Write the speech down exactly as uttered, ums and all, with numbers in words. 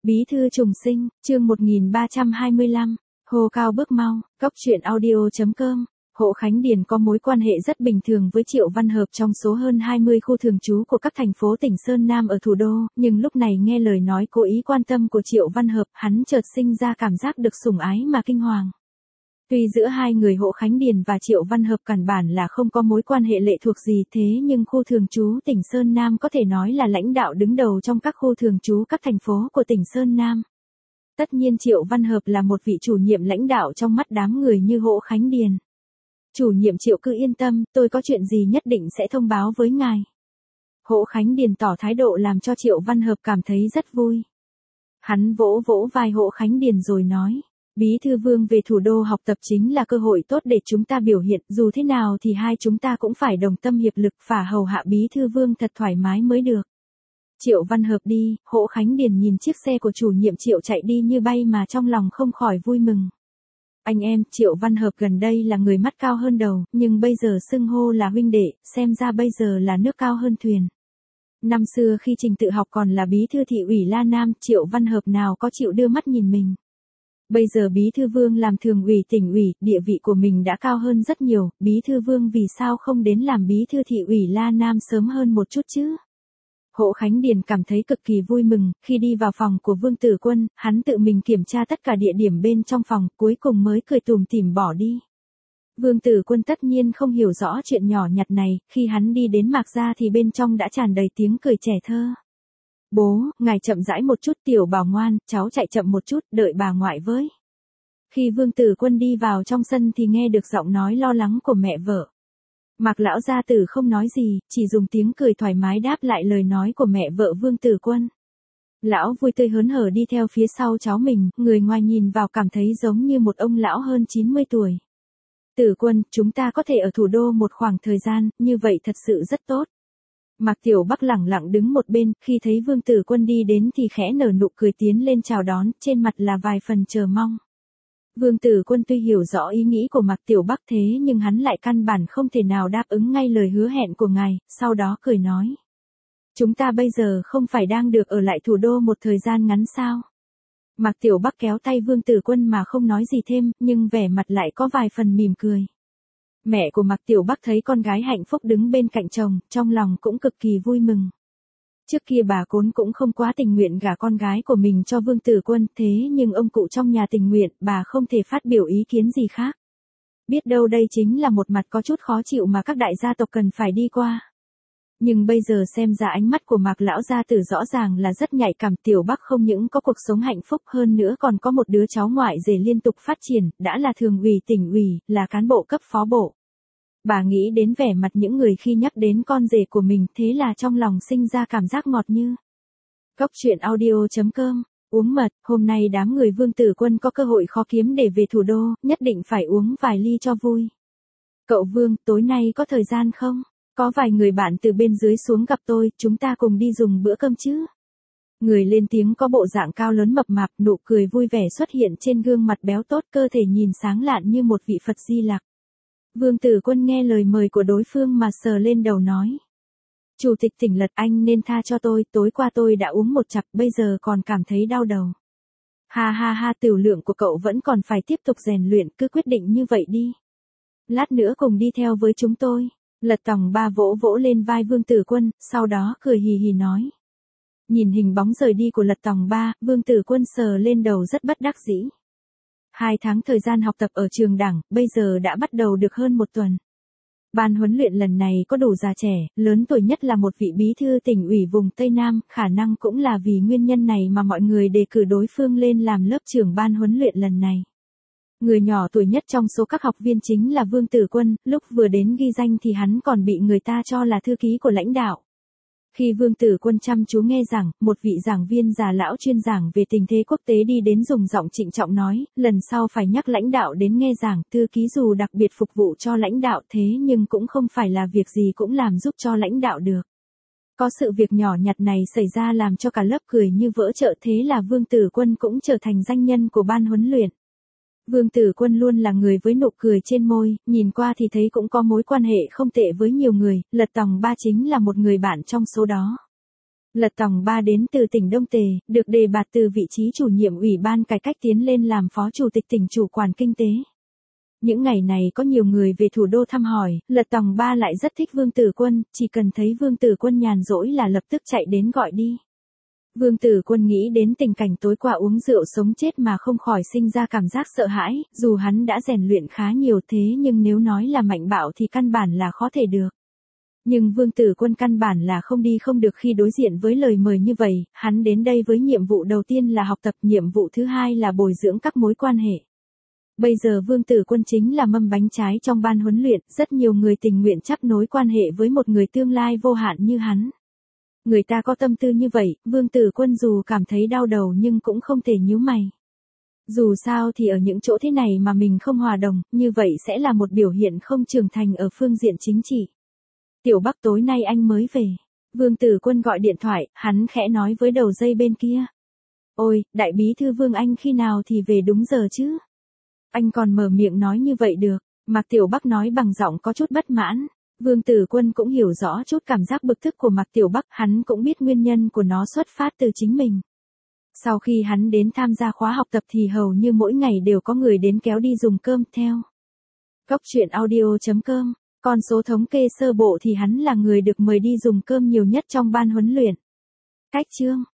Bí thư trùng sinh, chương một nghìn ba trăm hai mươi lăm, hô cao bước mau, cóc truyện audio chấm com. Hộ Khánh Điền có mối quan hệ rất bình thường với Triệu Văn Hợp trong số hơn hai mươi khu thường trú của các thành phố tỉnh Sơn Nam ở thủ đô, nhưng lúc này nghe lời nói cố ý quan tâm của Triệu Văn Hợp, hắn chợt sinh ra cảm giác được sủng ái mà kinh hoàng. Tuy giữa hai người Hộ Khánh Điền và Triệu Văn Hợp căn bản là không có mối quan hệ lệ thuộc gì, thế nhưng khu thường trú tỉnh Sơn Nam có thể nói là lãnh đạo đứng đầu trong các khu thường trú các thành phố của tỉnh Sơn Nam. Tất nhiên Triệu Văn Hợp là một vị chủ nhiệm lãnh đạo trong mắt đám người như Hộ Khánh Điền. Chủ nhiệm Triệu cứ yên tâm, tôi có chuyện gì nhất định sẽ thông báo với ngài. Hộ Khánh Điền tỏ thái độ làm cho Triệu Văn Hợp cảm thấy rất vui. Hắn vỗ vỗ vai Hộ Khánh Điền rồi nói. Bí thư Vương về thủ đô học tập chính là cơ hội tốt để chúng ta biểu hiện, dù thế nào thì hai chúng ta cũng phải đồng tâm hiệp lực và hầu hạ Bí thư Vương thật thoải mái mới được. Triệu Văn Hợp đi, Hộ Khánh Điền nhìn chiếc xe của chủ nhiệm Triệu chạy đi như bay mà trong lòng không khỏi vui mừng. Anh em, Triệu Văn Hợp gần đây là người mắt cao hơn đầu, nhưng bây giờ xưng hô là huynh đệ, xem ra bây giờ là nước cao hơn thuyền. Năm xưa khi Trình Tự Học còn là bí thư thị ủy La Nam, Triệu Văn Hợp nào có chịu đưa mắt nhìn mình. Bây giờ Bí thư Vương làm thường ủy tỉnh ủy, địa vị của mình đã cao hơn rất nhiều, Bí thư Vương vì sao không đến làm bí thư thị ủy La Nam sớm hơn một chút chứ? Hộ Khánh Điền cảm thấy cực kỳ vui mừng, khi đi vào phòng của Vương Tử Quân, hắn tự mình kiểm tra tất cả địa điểm bên trong phòng, cuối cùng mới cười tủm tỉm bỏ đi. Vương Tử Quân tất nhiên không hiểu rõ chuyện nhỏ nhặt này, khi hắn đi đến Mạc Gia thì bên trong đã tràn đầy tiếng cười trẻ thơ. Bố, ngài chậm rãi một chút, Tiểu Bảo ngoan, cháu chạy chậm một chút, đợi bà ngoại với. Khi Vương Tử Quân đi vào trong sân thì nghe được giọng nói lo lắng của mẹ vợ. Mạc lão gia tử không nói gì, chỉ dùng tiếng cười thoải mái đáp lại lời nói của mẹ vợ Vương Tử Quân. Lão vui tươi hớn hở đi theo phía sau cháu mình, người ngoài nhìn vào cảm thấy giống như một ông lão hơn chín mươi tuổi. Tử Quân, chúng ta có thể ở thủ đô một khoảng thời gian, như vậy thật sự rất tốt. Mạc Tiểu Bắc lẳng lặng đứng một bên, khi thấy Vương Tử Quân đi đến thì khẽ nở nụ cười tiến lên chào đón, trên mặt là vài phần chờ mong. Vương Tử Quân tuy hiểu rõ ý nghĩ của Mạc Tiểu Bắc thế nhưng hắn lại căn bản không thể nào đáp ứng ngay lời hứa hẹn của ngài, sau đó cười nói. Chúng ta bây giờ không phải đang được ở lại thủ đô một thời gian ngắn sao? Mạc Tiểu Bắc kéo tay Vương Tử Quân mà không nói gì thêm, nhưng vẻ mặt lại có vài phần mỉm cười. Mẹ của Mạc Tiểu Bắc thấy con gái hạnh phúc đứng bên cạnh chồng, trong lòng cũng cực kỳ vui mừng. Trước kia bà Cốn cũng không quá tình nguyện gả con gái của mình cho Vương Tử Quân, thế nhưng ông cụ trong nhà tình nguyện, bà không thể phát biểu ý kiến gì khác. Biết đâu đây chính là một mặt có chút khó chịu mà các đại gia tộc cần phải đi qua. Nhưng bây giờ xem ra ánh mắt của Mạc lão gia tử rõ ràng là rất nhạy cảm. Tiểu Bắc không những có cuộc sống hạnh phúc hơn nữa còn có một đứa cháu ngoại rể liên tục phát triển, đã là thường ủy tỉnh ủy, là cán bộ cấp phó bộ. Bà nghĩ đến vẻ mặt những người khi nhắc đến con rể của mình, thế là trong lòng sinh ra cảm giác ngọt như. Cóc truyện audio chấm com, uống mật, hôm nay đám người Vương Tử Quân có cơ hội khó kiếm để về thủ đô, nhất định phải uống vài ly cho vui. Cậu Vương, tối nay có thời gian không? Có vài người bạn từ bên dưới xuống gặp tôi, chúng ta cùng đi dùng bữa cơm chứ? Người lên tiếng có bộ dạng cao lớn mập mạp, nụ cười vui vẻ xuất hiện trên gương mặt béo tốt, cơ thể nhìn sáng lạn như một vị Phật Di Lặc. Vương Tử Quân nghe lời mời của đối phương mà sờ lên đầu nói. Chủ tịch tỉnh Lật, anh nên tha cho tôi, tối qua tôi đã uống một chặp, bây giờ còn cảm thấy đau đầu. Ha ha ha, tiểu lượng của cậu vẫn còn phải tiếp tục rèn luyện, cứ quyết định như vậy đi. Lát nữa cùng đi theo với chúng tôi. Lật Tòng Ba vỗ vỗ lên vai Vương Tử Quân, sau đó cười hì hì nói. Nhìn hình bóng rời đi của Lật Tòng Ba, Vương Tử Quân sờ lên đầu rất bất đắc dĩ. Hai tháng thời gian học tập ở trường đảng, bây giờ đã bắt đầu được hơn một tuần. Ban huấn luyện lần này có đủ già trẻ, lớn tuổi nhất là một vị bí thư tỉnh ủy vùng Tây Nam, khả năng cũng là vì nguyên nhân này mà mọi người đề cử đối phương lên làm lớp trưởng ban huấn luyện lần này. Người nhỏ tuổi nhất trong số các học viên chính là Vương Tử Quân, lúc vừa đến ghi danh thì hắn còn bị người ta cho là thư ký của lãnh đạo. Khi Vương Tử Quân chăm chú nghe giảng, một vị giảng viên già lão chuyên giảng về tình thế quốc tế đi đến dùng giọng trịnh trọng nói, lần sau phải nhắc lãnh đạo đến nghe giảng, thư ký dù đặc biệt phục vụ cho lãnh đạo thế nhưng cũng không phải là việc gì cũng làm giúp cho lãnh đạo được. Có sự việc nhỏ nhặt này xảy ra làm cho cả lớp cười như vỡ chợ, thế là Vương Tử Quân cũng trở thành danh nhân của ban huấn luyện. Vương Tử Quân luôn là người với nụ cười trên môi, nhìn qua thì thấy cũng có mối quan hệ không tệ với nhiều người, Lật Tòng Ba chính là một người bạn trong số đó. Lật Tòng Ba đến từ tỉnh Đông Tề, được đề bạt từ vị trí chủ nhiệm Ủy ban Cải cách tiến lên làm phó chủ tịch tỉnh chủ quản kinh tế. Những ngày này có nhiều người về thủ đô thăm hỏi, Lật Tòng Ba lại rất thích Vương Tử Quân, chỉ cần thấy Vương Tử Quân nhàn rỗi là lập tức chạy đến gọi đi. Vương Tử Quân nghĩ đến tình cảnh tối qua uống rượu sống chết mà không khỏi sinh ra cảm giác sợ hãi, dù hắn đã rèn luyện khá nhiều thế nhưng nếu nói là mạnh bạo thì căn bản là khó thể được. Nhưng Vương Tử Quân căn bản là không đi không được khi đối diện với lời mời như vậy, hắn đến đây với nhiệm vụ đầu tiên là học tập, nhiệm vụ thứ hai là bồi dưỡng các mối quan hệ. Bây giờ Vương Tử Quân chính là mâm bánh trái trong ban huấn luyện, rất nhiều người tình nguyện chấp nối quan hệ với một người tương lai vô hạn như hắn. Người ta có tâm tư như vậy, Vương Tử Quân dù cảm thấy đau đầu nhưng cũng không thể nhíu mày. Dù sao thì ở những chỗ thế này mà mình không hòa đồng, như vậy sẽ là một biểu hiện không trưởng thành ở phương diện chính trị. Tiểu Bắc tối nay anh mới về. Vương Tử Quân gọi điện thoại, hắn khẽ nói với đầu dây bên kia. Ôi, đại bí thư Vương anh khi nào thì về đúng giờ chứ? Anh còn mở miệng nói như vậy được, Mạc Tiểu Bắc nói bằng giọng có chút bất mãn. Vương Tử Quân cũng hiểu rõ chút cảm giác bực tức của Mạc Tiểu Bắc, hắn cũng biết nguyên nhân của nó xuất phát từ chính mình. Sau khi hắn đến tham gia khóa học tập thì hầu như mỗi ngày đều có người đến kéo đi dùng cơm theo. Cốc truyện audio chấm com, con số thống kê sơ bộ thì hắn là người được mời đi dùng cơm nhiều nhất trong ban huấn luyện. Cách chương